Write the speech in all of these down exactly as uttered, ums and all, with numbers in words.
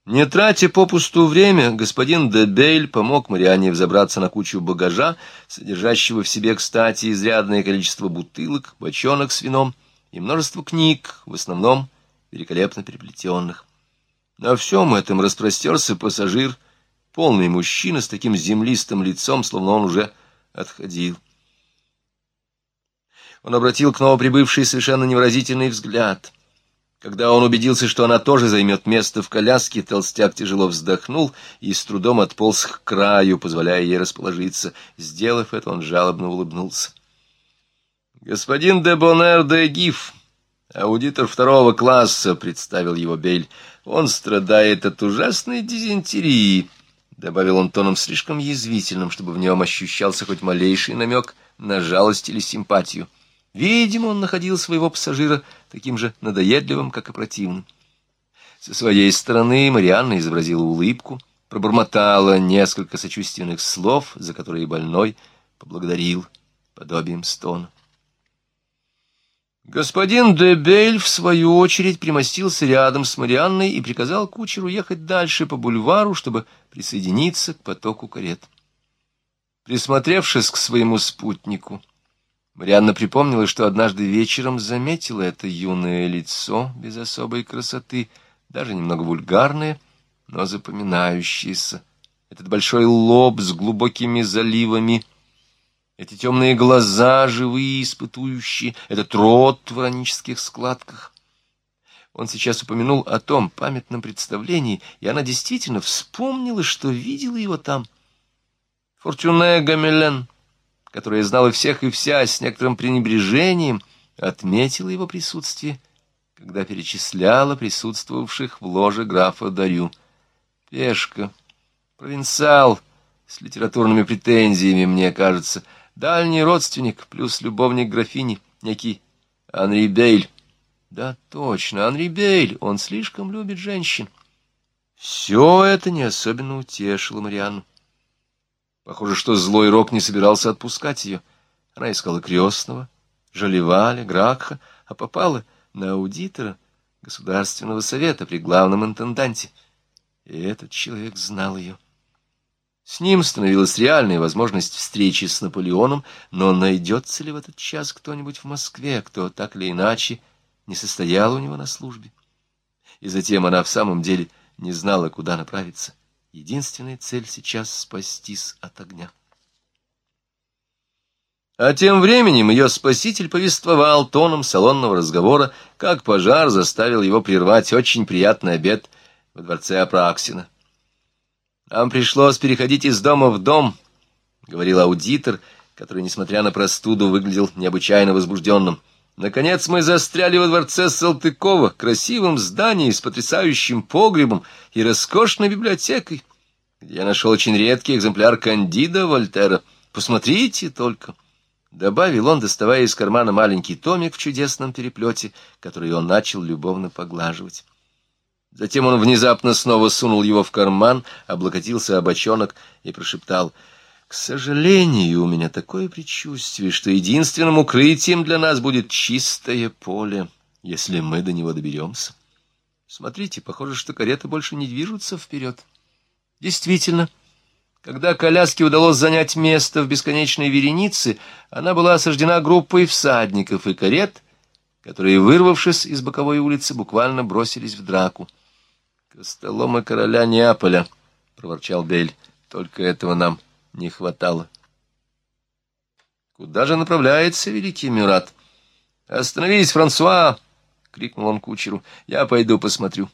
Не тратя попусту время, господин де Бейль помог Марианне взобраться на кучу багажа, содержащего в себе, кстати, изрядное количество бутылок, бочонок с вином и множество книг, в основном великолепно переплетенных. На всем этом распростерся пассажир, полный мужчина с таким землистым лицом, словно он уже отходил. Он обратил к новоприбывшей совершенно невыразительный взгляд. Когда он убедился, что она тоже займет место в коляске, толстяк тяжело вздохнул и с трудом отполз к краю, позволяя ей расположиться. Сделав это, он жалобно улыбнулся. «Господин де Боннер де Гиф, аудитор второго класса», — представил его Бейль. «Он страдает от ужасной дизентерии», — добавил он тоном слишком язвительным, чтобы в нем ощущался хоть малейший намек на жалость или симпатию. Видимо, он находил своего пассажира таким же надоедливым, как и противным. Со своей стороны Марианна изобразила улыбку, пробормотала несколько сочувственных слов, за которые больной поблагодарил подобием стона. Господин де Бейль, в свою очередь, примостился рядом с Марианной и приказал кучеру ехать дальше по бульвару, чтобы присоединиться к потоку карет. Присмотревшись к своему спутнику, Марианна припомнила, что однажды вечером заметила это юное лицо без особой красоты, даже немного вульгарное, но запоминающееся. Этот большой лоб с глубокими заливами, эти темные глаза, живые, испытующие, этот рот в иронических складках. Он сейчас упомянул о том памятном представлении, и она действительно вспомнила, что видела его там. Фортюне Гамелен, которая знала всех и вся с некоторым пренебрежением, отметила его присутствие, когда перечисляла присутствовавших в ложе графа Дарю. Пешка, провинциал с литературными претензиями, мне кажется, дальний родственник плюс любовник графини, некий Анри Бейль. Да, точно, Анри Бейль, он слишком любит женщин. Все это не особенно утешило Марианну. Похоже, что злой рок не собирался отпускать ее. Она искала крестного, Жалеваля, Гракха, а попала на аудитора Государственного совета при главном интенданте. И этот человек знал ее. С ним становилась реальная возможность встречи с Наполеоном, но найдется ли в этот час кто-нибудь в Москве, кто так или иначе не состоял у него на службе? И затем она в самом деле не знала, куда направиться. Единственная цель сейчас — спастись от огня. А тем временем ее спаситель повествовал тоном салонного разговора, как пожар заставил его прервать очень приятный обед во дворце Апраксина. «Нам пришлось переходить из дома в дом», — говорил аудитор, который, несмотря на простуду, выглядел необычайно возбужденным. «Наконец мы застряли во дворце Салтыкова, красивом здании с потрясающим погребом и роскошной библиотекой, где я нашел очень редкий экземпляр Кандида Вольтера. Посмотрите только», — добавил он, доставая из кармана маленький томик в чудесном переплете, который он начал любовно поглаживать. Затем он внезапно снова сунул его в карман, облокотился о бочонок и прошептал: «К сожалению, у меня такое предчувствие, что единственным укрытием для нас будет чистое поле, если мы до него доберемся. Смотрите, похоже, что кареты больше не движутся вперед». Действительно, когда коляске удалось занять место в бесконечной веренице, она была осаждена группой всадников и карет, которые, вырвавшись из боковой улицы, буквально бросились в драку. «Костоломы короля Неаполя», — проворчал Бейль, — «только этого нам не хватало». «Куда же направляется великий Мюрат?» «Остановись, Франсуа!» — крикнул он кучеру. «Я пойду посмотрю».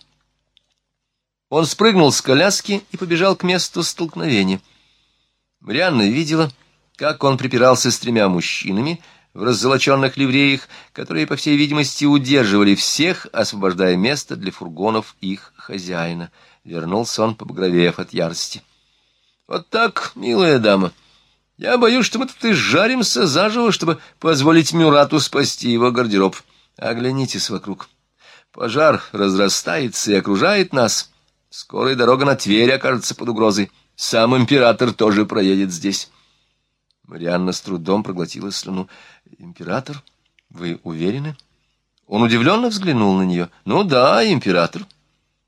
Он спрыгнул с коляски и побежал к месту столкновения. Марианна видела, как он припирался с тремя мужчинами в раззолоченных ливреях, которые, по всей видимости, удерживали всех, освобождая место для фургонов их хозяина. Вернулся он, побагровев от ярости. «Вот так, милая дама, я боюсь, что мы тут и жаримся заживо, чтобы позволить Мюрату спасти его гардероб. Оглянитесь вокруг. Пожар разрастается и окружает нас. Скоро и дорога на Тверь окажется под угрозой. Сам император тоже проедет здесь». Марианна с трудом проглотила слюну. «Император? Вы уверены?» Он удивленно взглянул на нее. «Ну да, император.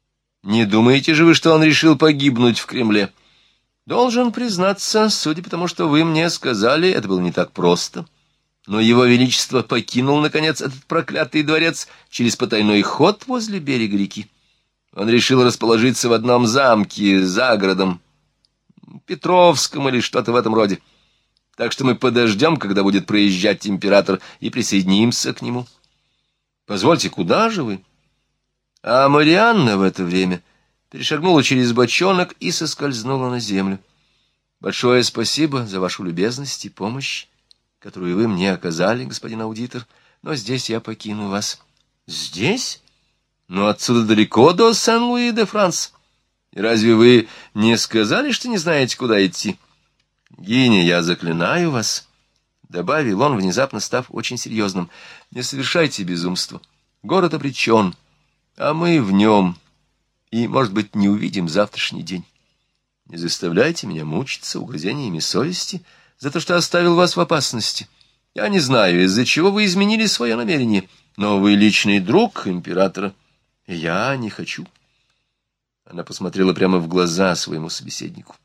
Не думаете же вы, что он решил погибнуть в Кремле? Должен признаться, судя по тому, что вы мне сказали, это было не так просто. Но его величество покинул, наконец, этот проклятый дворец через потайной ход возле берега реки. Он решил расположиться в одном замке за городом, Петровском или что-то в этом роде. Так что мы подождем, когда будет проезжать император, и присоединимся к нему. Позвольте, куда же вы? А Марианна в это время перешагнула через бочонок и соскользнула на землю. Большое спасибо за вашу любезность и помощь, которую вы мне оказали, господин аудитор, но здесь я покину вас. Здесь? Но отсюда далеко до Сен-Луи-де-Франс. И разве вы не сказали, что не знаете, куда идти? Гиня, я заклинаю вас, — добавил он, внезапно став очень серьезным, — не совершайте безумства. Город обречен, а мы в нем, и, может быть, не увидим завтрашний день. Не заставляйте меня мучиться угрызениями совести за то, что оставил вас в опасности. Я не знаю, из-за чего вы изменили свое намерение, но вы личный друг императора, и я не хочу. Она посмотрела прямо в глаза своему собеседнику.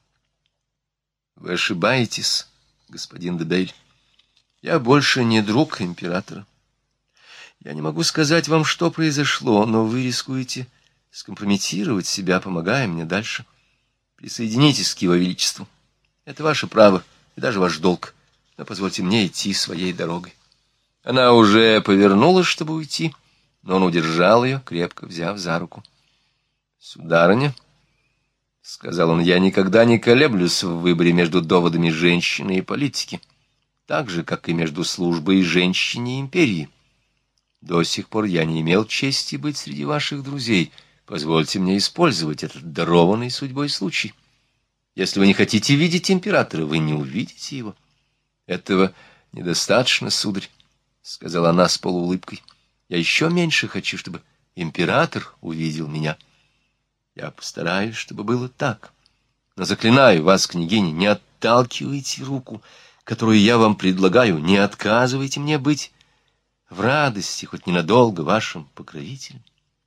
Вы ошибаетесь, господин де Бейль. Я больше не друг императора. Я не могу сказать вам, что произошло, но вы рискуете скомпрометировать себя, помогая мне дальше. Присоединитесь к его величеству. Это ваше право и даже ваш долг. Но позвольте мне идти своей дорогой. Она уже повернулась, чтобы уйти, но он удержал ее, крепко взяв за руку. Сударыня, — сказал он, — я никогда не колеблюсь в выборе между доводами женщины и политики, так же, как и между службой женщине и империи. До сих пор я не имел чести быть среди ваших друзей. Позвольте мне использовать этот дарованный судьбой случай. Если вы не хотите видеть императора, вы не увидите его. Этого недостаточно, сударь, — сказала она с полуулыбкой. Я еще меньше хочу, чтобы император увидел меня. Я постараюсь, чтобы было так. Но заклинаю вас, княгиня, не отталкивайте руку, которую я вам предлагаю, не отказывайте мне быть в радости хоть ненадолго вашим покровителем.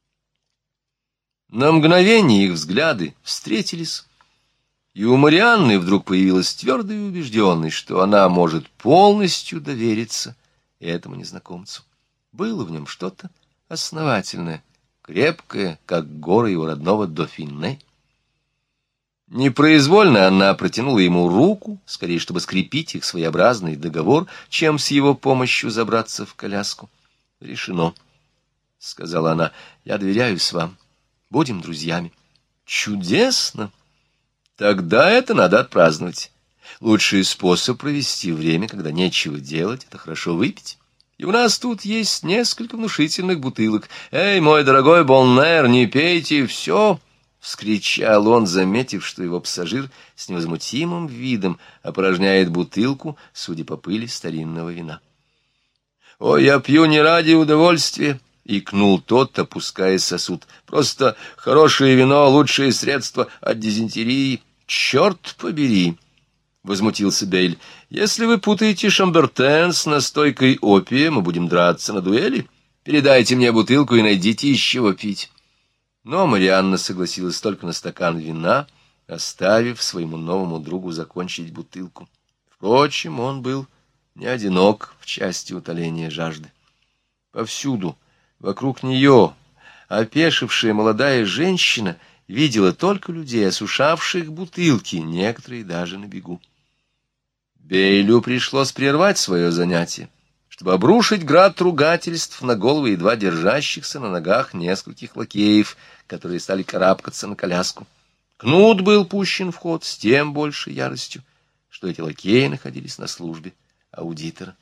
На мгновение их взгляды встретились, и у Марианны вдруг появилась твердая убежденность, что она может полностью довериться этому незнакомцу. Было в нем что-то основательное, крепкое, как горы его родного Дофине. Непроизвольно она протянула ему руку, скорее, чтобы скрепить их своеобразный договор, чем с его помощью забраться в коляску. — Решено, — сказала она, — я доверяюсь вам. Будем друзьями. — Чудесно! Тогда это надо отпраздновать. Лучший способ провести время, когда нечего делать, — это хорошо выпить. И у нас тут есть несколько внушительных бутылок. Эй, мой дорогой Болнер, не пейте все! — вскричал он, заметив, что его пассажир с невозмутимым видом опорожняет бутылку, судя по пыли, старинного вина. — Ой, я пью не ради удовольствия! — икнул тот, опуская сосуд. — Просто хорошее вино — лучшее средство от дизентерии. — Черт побери! — возмутился Бейль. — Если вы путаете шамбертен с настойкой опия, мы будем драться на дуэли. Передайте мне бутылку и найдите из чего пить. Но Марианна согласилась только на стакан вина, оставив своему новому другу закончить бутылку. Впрочем, он был не одинок в части утоления жажды. Повсюду, вокруг нее, опешившая молодая женщина видела только людей, осушавших бутылки, некоторые даже на бегу. Бейлю пришлось прервать свое занятие, чтобы обрушить град ругательств на головы едва держащихся на ногах нескольких лакеев, которые стали карабкаться на коляску. Кнут был пущен в ход с тем большей яростью, что эти лакеи находились на службе аудитора.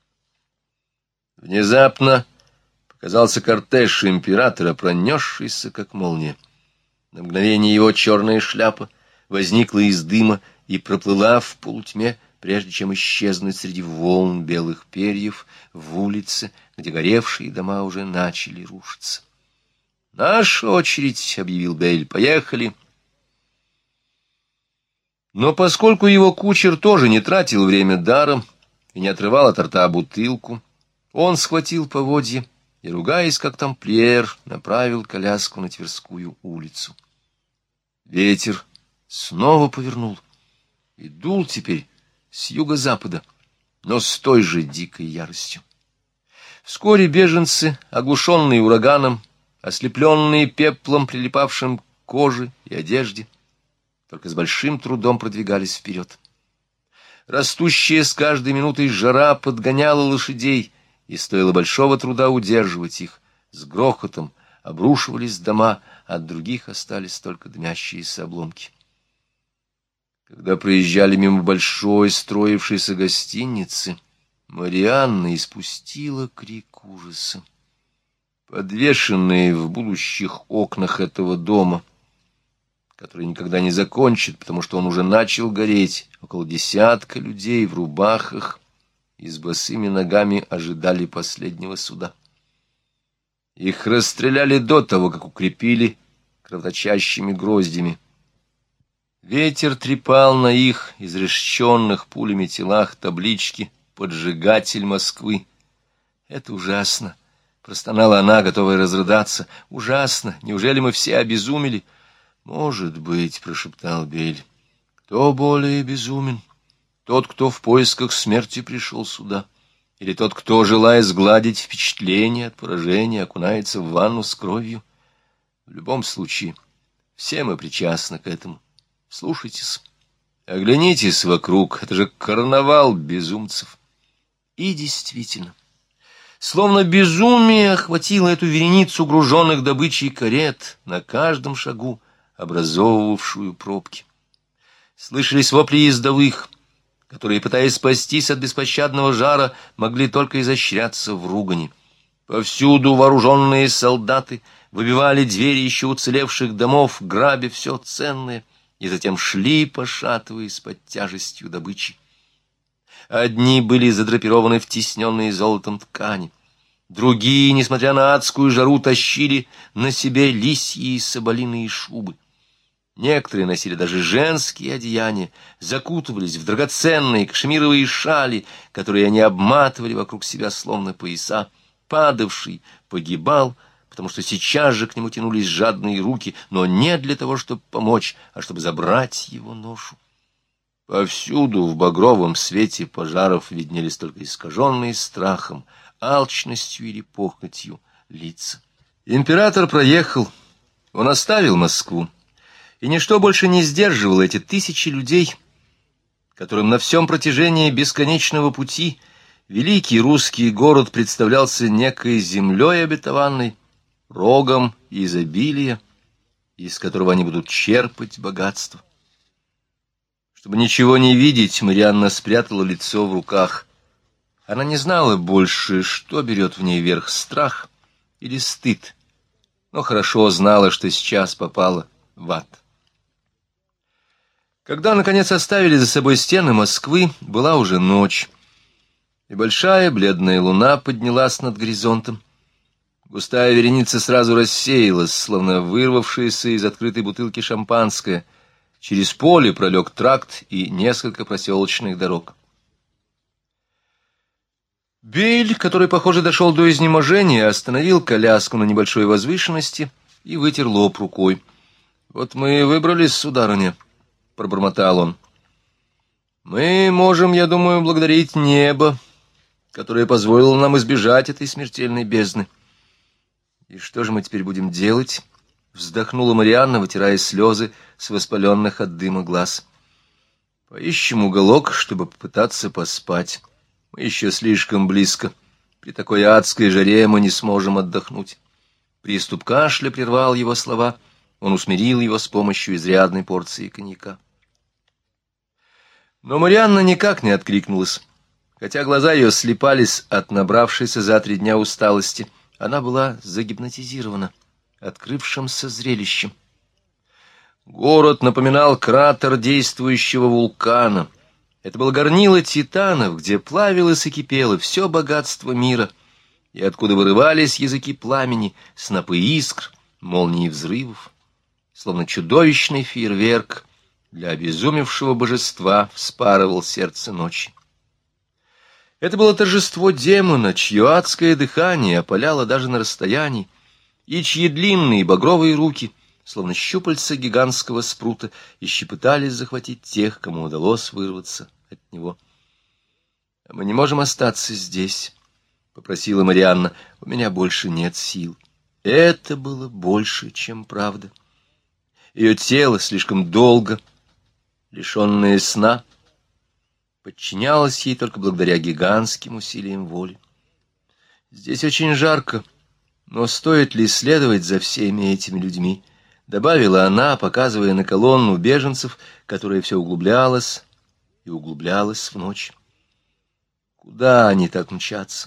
Внезапно показался кортеж императора, пронесшийся, как молния. На мгновение его черная шляпа возникла из дыма и проплыла в полутьме, прежде чем исчезнуть среди волн белых перьев в улице, где горевшие дома уже начали рушиться. — Наша очередь, — объявил Бейль, — поехали. Но поскольку его кучер тоже не тратил время даром и не отрывал от рта бутылку, он схватил поводья и, ругаясь как тамплиер, направил коляску на Тверскую улицу. Ветер снова повернул и дул теперь с юго-запада, но с той же дикой яростью. Вскоре беженцы, оглушенные ураганом, ослепленные пеплом, прилипавшим к коже и одежде, только с большим трудом продвигались вперед. Растущая с каждой минутой жара подгоняла лошадей, и стоило большого труда удерживать их. С грохотом обрушивались дома, от других остались только дымящиеся обломки. Когда проезжали мимо большой строившейся гостиницы, Марианна испустила крик ужаса. Подвешенные в будущих окнах этого дома, который никогда не закончит, потому что он уже начал гореть, около десятка людей в рубахах и с босыми ногами ожидали последнего суда. Их расстреляли до того, как укрепили кровоточащими гроздями. Ветер трепал на их изрешеченных пулями телах таблички «Поджигатель Москвы». «Это ужасно!» — простонала она, готовая разрыдаться. «Ужасно! Неужели мы все обезумели?» «Может быть», — прошептал Бель. «Кто более безумен? Тот, кто в поисках смерти пришел сюда, или тот, кто, желая сгладить впечатление от поражения, окунается в ванну с кровью? В любом случае, все мы причастны к этому. Слушайтесь, оглянитесь вокруг, это же карнавал безумцев». И действительно, словно безумие охватило эту вереницу груженных добычей карет на каждом шагу, образовывавшую пробки. Слышались вопли ездовых, которые, пытаясь спастись от беспощадного жара, могли только изощряться в ругани. Повсюду вооруженные солдаты выбивали двери еще уцелевших домов, грабя все ценное, и затем шли, пошатываясь под тяжестью добычи. Одни были задрапированы в тисненные золотом ткани, другие, несмотря на адскую жару, тащили на себе лисьи и соболиные шубы. Некоторые носили даже женские одеяния, закутывались в драгоценные кашемировые шали, которые они обматывали вокруг себя словно пояса. Падавший погибал, потому что сейчас же к нему тянулись жадные руки, но не для того, чтобы помочь, а чтобы забрать его ношу. Повсюду в багровом свете пожаров виднелись только искаженные страхом, алчностью или похотью лица. Император проехал, он оставил Москву, и ничто больше не сдерживало эти тысячи людей, которым на всем протяжении бесконечного пути великий русский город представлялся некой землей обетованной, рогом изобилия, из которого они будут черпать богатство. Чтобы ничего не видеть, Марианна спрятала лицо в руках. Она не знала больше, что берет в ней верх, страх или стыд, но хорошо знала, что сейчас попала в ад. Когда, наконец, оставили за собой стены Москвы, была уже ночь, и большая бледная луна поднялась над горизонтом. Густая вереница сразу рассеялась, словно вырвавшаяся из открытой бутылки шампанское. Через поле пролег тракт и несколько проселочных дорог. Бель, который, похоже, дошел до изнеможения, остановил коляску на небольшой возвышенности и вытер лоб рукой. — Вот мы и выбрались, сударыня, — пробормотал он. — Мы можем, я думаю, благодарить небо, которое позволило нам избежать этой смертельной бездны. — И что же мы теперь будем делать? — вздохнула Марианна, вытирая слезы с воспаленных от дыма глаз. — Поищем уголок, чтобы попытаться поспать. Мы еще слишком близко. При такой адской жаре мы не сможем отдохнуть. Приступ кашля прервал его слова. Он усмирил его с помощью изрядной порции коньяка. Но Марианна никак не откликнулась. Хотя глаза ее слипались от набравшейся за три дня усталости, она была загипнотизирована открывшимся зрелищем. Город напоминал кратер действующего вулкана. Это было горнило титанов, где плавилось и кипело все богатство мира, и откуда вырывались языки пламени, снопы искр, молнии взрывов, словно чудовищный фейерверк для обезумевшего божества вспарывал сердце ночи. Это было торжество демона, чье адское дыхание опаляло даже на расстоянии, и чьи длинные багровые руки словно щупальца гигантского спрута, и щепетались захватить тех, кому удалось вырваться от него. — Мы не можем остаться здесь, — попросила Марианна. — У меня больше нет сил. Это было больше, чем правда. Ее тело слишком долго, лишенное сна, подчинялось ей только благодаря гигантским усилиям воли. Здесь очень жарко, но стоит ли следовать за всеми этими людьми? Добавила она, показывая на колонну беженцев, которая все углублялась и углублялась в ночь. Куда они так мчатся?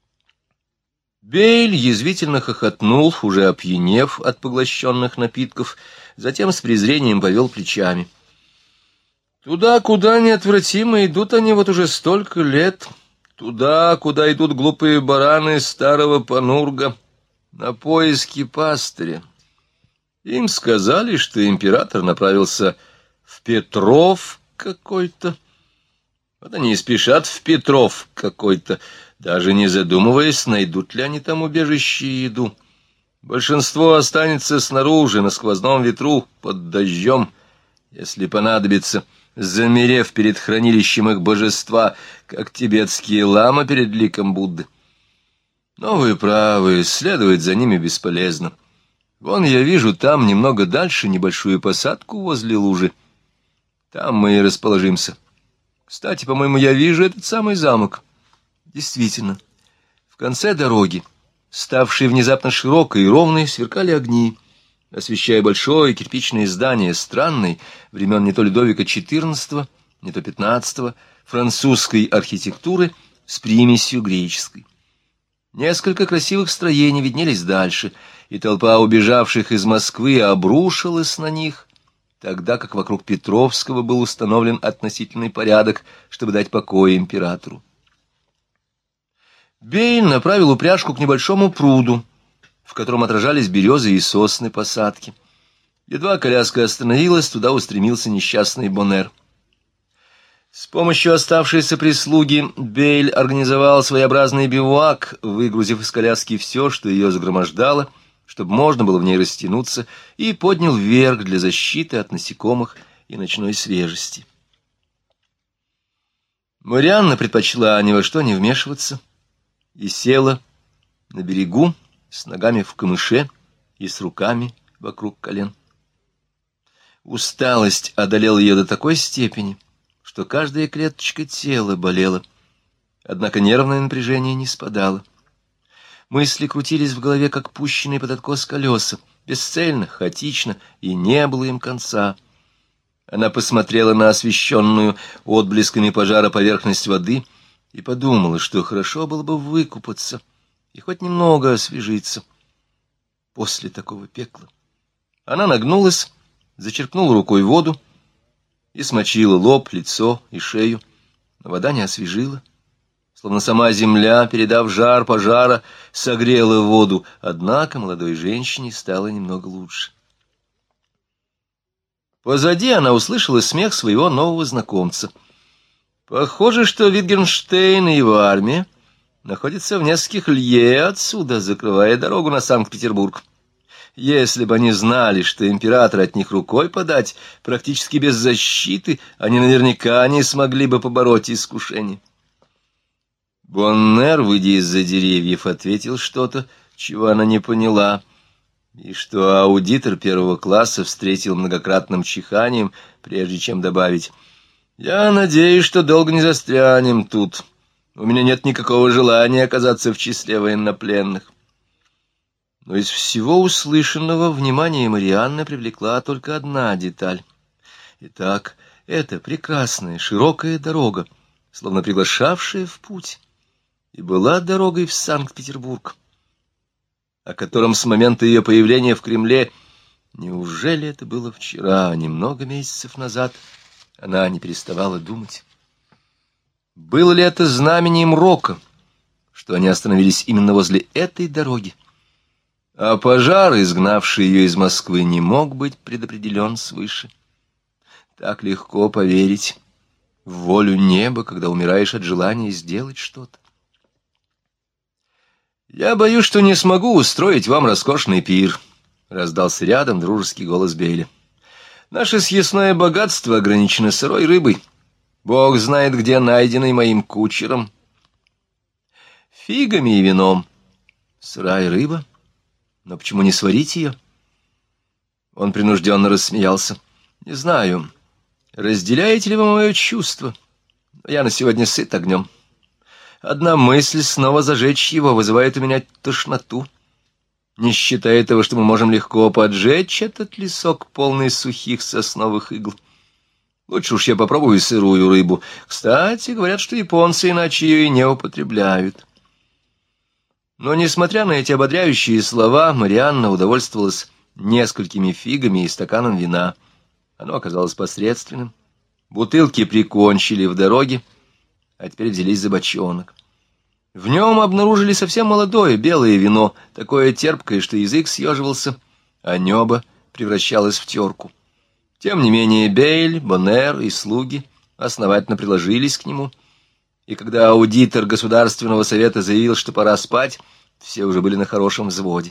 Бейль язвительно хохотнул, уже опьянев от поглощенных напитков, затем с презрением повел плечами. Туда, куда неотвратимо идут они вот уже столько лет, туда, куда идут глупые бараны старого Панурга, на поиски пастыря. Им сказали, что император направился в Петров какой-то. Вот они и спешат в Петров какой-то, даже не задумываясь, найдут ли они там убежище и еду. Большинство останется снаружи, на сквозном ветру, под дождем, если понадобится, замерев перед хранилищем их божества, как тибетские ламы перед ликом Будды. Но вы правы, следовать за ними бесполезно. Вон я вижу там, немного дальше, небольшую посадку возле лужи. Там мы и расположимся. Кстати, по-моему, я вижу этот самый замок. Действительно, в конце дороги, ставшей внезапно широкой и ровной, сверкали огни, освещая большое кирпичное здание странной, времен не то Людовика четырнадцатого, не то пятнадцатого, французской архитектуры с примесью греческой. Несколько красивых строений виднелись дальше, и толпа убежавших из Москвы обрушилась на них, тогда как вокруг Петровского был установлен относительный порядок, чтобы дать покой императору. Бейль направил упряжку к небольшому пруду, в котором отражались березы и сосны посадки. Едва коляска остановилась, туда устремился несчастный Боннер. С помощью оставшейся прислуги Бейль организовал своеобразный бивуак, выгрузив из коляски все, что ее загромождало, чтобы можно было в ней растянуться, и поднял вверх для защиты от насекомых и ночной свежести. Марианна предпочла ни во что не вмешиваться и села на берегу с ногами в камыше и с руками вокруг колен. Усталость одолела ее до такой степени, что каждая клеточка тела болела, однако нервное напряжение не спадало. Мысли крутились в голове, как пущенные под откос колеса, бесцельно, хаотично, и не было им конца. Она посмотрела на освещенную отблесками пожара поверхность воды и подумала, что хорошо было бы выкупаться и хоть немного освежиться после такого пекла. Она нагнулась, зачерпнула рукой воду и смочила лоб, лицо и шею, но вода не освежила. Словно сама земля, передав жар пожара, согрела воду, однако молодой женщине стало немного лучше. Позади она услышала смех своего нового знакомца. Похоже, что Витгенштейн и его армия находятся в нескольких лье отсюда, закрывая дорогу на Санкт-Петербург. Если бы они знали, что император от них рукой подать, практически без защиты, они наверняка не смогли бы побороть искушение. Боннер, выйдя из-за деревьев, ответил что-то, чего она не поняла, и что аудитор первого класса встретил многократным чиханием, прежде чем добавить: «Я надеюсь, что долго не застрянем тут. У меня нет никакого желания оказаться в числе военнопленных». Но из всего услышанного внимание Марианны привлекла только одна деталь. Итак, эта прекрасная широкая дорога, словно приглашавшая в путь, и была дорогой в Санкт-Петербург, о котором с момента ее появления в Кремле, неужели это было вчера, немного месяцев назад, она не переставала думать. Было ли это знамением рока, что они остановились именно возле этой дороги? А пожар, изгнавший ее из Москвы, не мог быть предопределен свыше. Так легко поверить в волю неба, когда умираешь от желания сделать что-то. «Я боюсь, что не смогу устроить вам роскошный пир», — раздался рядом дружеский голос Бейля. «Наше съестное богатство ограничено сырой рыбой. Бог знает, где найденный моим кучером. Фигами и вином. Сырая рыба? Но почему не сварить ее?» Он принужденно рассмеялся. «Не знаю, разделяете ли вы мое чувство? Я на сегодня сыт огнем. Одна мысль снова зажечь его вызывает у меня тошноту, не считая того, что мы можем легко поджечь этот лесок, полный сухих сосновых игл. Лучше уж я попробую сырую рыбу. Кстати, говорят, что японцы иначе ее и не употребляют». Но, несмотря на эти ободряющие слова, Марианна удовольствовалась несколькими фигами и стаканом вина. Оно оказалось посредственным. Бутылки прикончили в дороге, а теперь взялись за бочонок. В нем обнаружили совсем молодое белое вино, такое терпкое, что язык съеживался, а небо превращалось в терку. Тем не менее Бейль, Боннер и слуги основательно приложились к нему, и когда аудитор Государственного совета заявил, что пора спать, все уже были на хорошем взводе.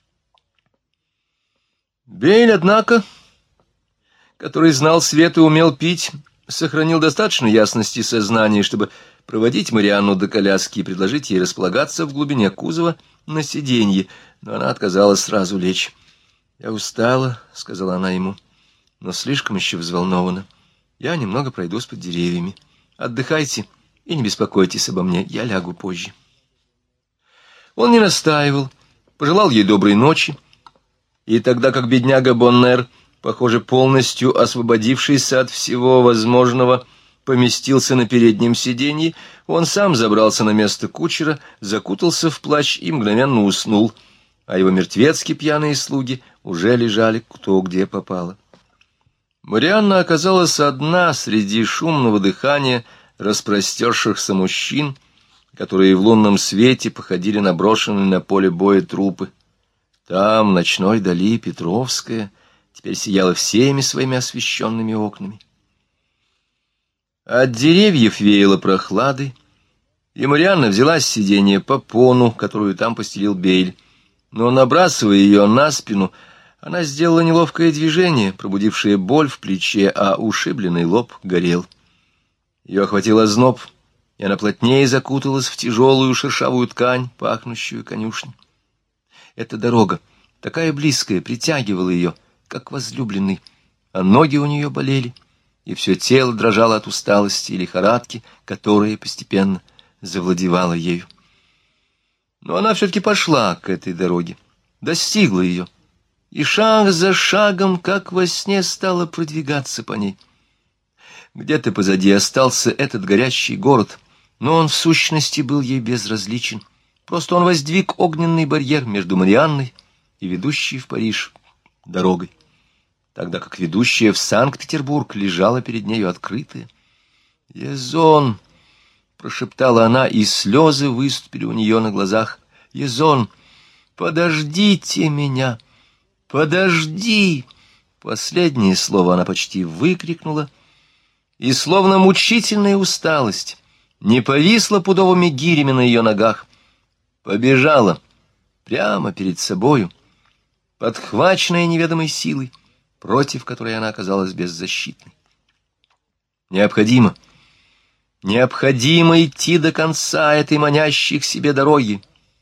Бейль, однако, который знал свет и умел пить, сохранил достаточно ясности сознания, чтобы проводить Марианну до коляски и предложить ей располагаться в глубине кузова на сиденье, но она отказалась сразу лечь. «Я устала», — сказала она ему, — «но слишком еще взволнована. Я немного пройдусь под деревьями. Отдыхайте и не беспокойтесь обо мне, я лягу позже». Он не настаивал, пожелал ей доброй ночи, и тогда как бедняга Боннер, похоже, полностью освободившийся от всего возможного, поместился на переднем сиденье, он сам забрался на место кучера, закутался в плащ и мгновенно уснул, а его мертвецки пьяные слуги уже лежали кто где попало. Марианна оказалась одна среди шумного дыхания распростершихся мужчин, которые в лунном свете походили на брошенные на поле боя трупы. Там, в ночной дали, Петровская теперь сияла всеми своими освещенными окнами. От деревьев веяло прохладой, и Марианна взяла с сиденья попону, которую там постелил Бейль. Но, набрасывая ее на спину, она сделала неловкое движение, пробудившее боль в плече, а ушибленный лоб горел. Ее охватил озноб, и она плотнее закуталась в тяжелую шершавую ткань, пахнущую конюшней. Эта дорога, такая близкая, притягивала ее, как возлюбленный, а ноги у нее болели, и все тело дрожало от усталости и лихорадки, которая постепенно завладевала ею. Но она все-таки пошла к этой дороге, достигла ее, и шаг за шагом, как во сне, стала продвигаться по ней. Где-то позади остался этот горящий город, но он в сущности был ей безразличен. Просто он воздвиг огненный барьер между Марианной и ведущей в Париж дорогой, тогда как ведущая в Санкт-Петербург лежала перед нею открытая. «Езон!» — прошептала она, и слезы выступили у нее на глазах. «Езон, подождите меня! Подожди!» Последнее слово она почти выкрикнула, и, словно мучительная усталость, не повисла пудовыми гирями на ее ногах, побежала прямо перед собою, подхваченная неведомой силой, против которой она оказалась беззащитной. Необходимо, необходимо идти до конца этой манящей к себе дороги,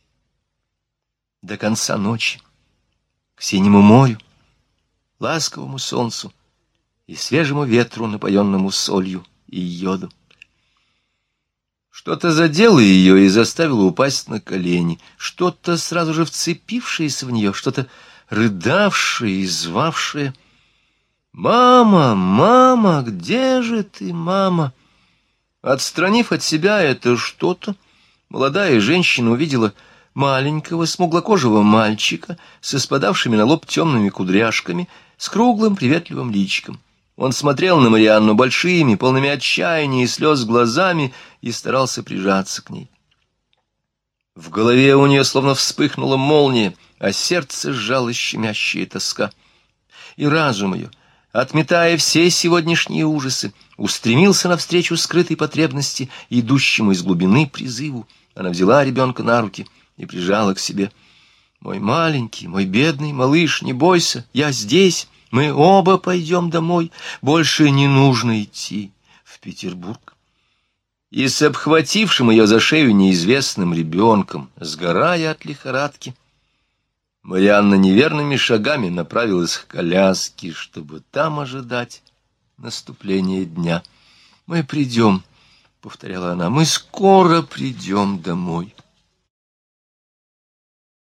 до конца ночи, к синему морю, ласковому солнцу и свежему ветру, напоенному солью и йодом. Что-то задело ее и заставило упасть на колени, что-то сразу же вцепившееся в нее, что-то рыдавшее и звавшее. «Мама, мама, где же ты, мама?» Отстранив от себя это что-то, молодая женщина увидела маленького смуглокожего мальчика с испадавшими на лоб темными кудряшками, с круглым приветливым личиком. Он смотрел на Марианну большими, полными отчаяния и слез глазами и старался прижаться к ней. В голове у нее словно вспыхнула молния, а сердце сжалась щемящая тоска. И разум ее, отметая все сегодняшние ужасы, устремился навстречу скрытой потребности, идущему из глубины призыву. Она взяла ребенка на руки и прижала к себе. Мой маленький, мой бедный малыш, не бойся, я здесь, мы оба пойдем домой, больше не нужно идти в Петербург». И с обхватившим ее за шею неизвестным ребенком, сгорая от лихорадки, Марианна неверными шагами направилась к коляске, чтобы там ожидать наступления дня. «Мы придем», — повторяла она, — «мы скоро придем домой».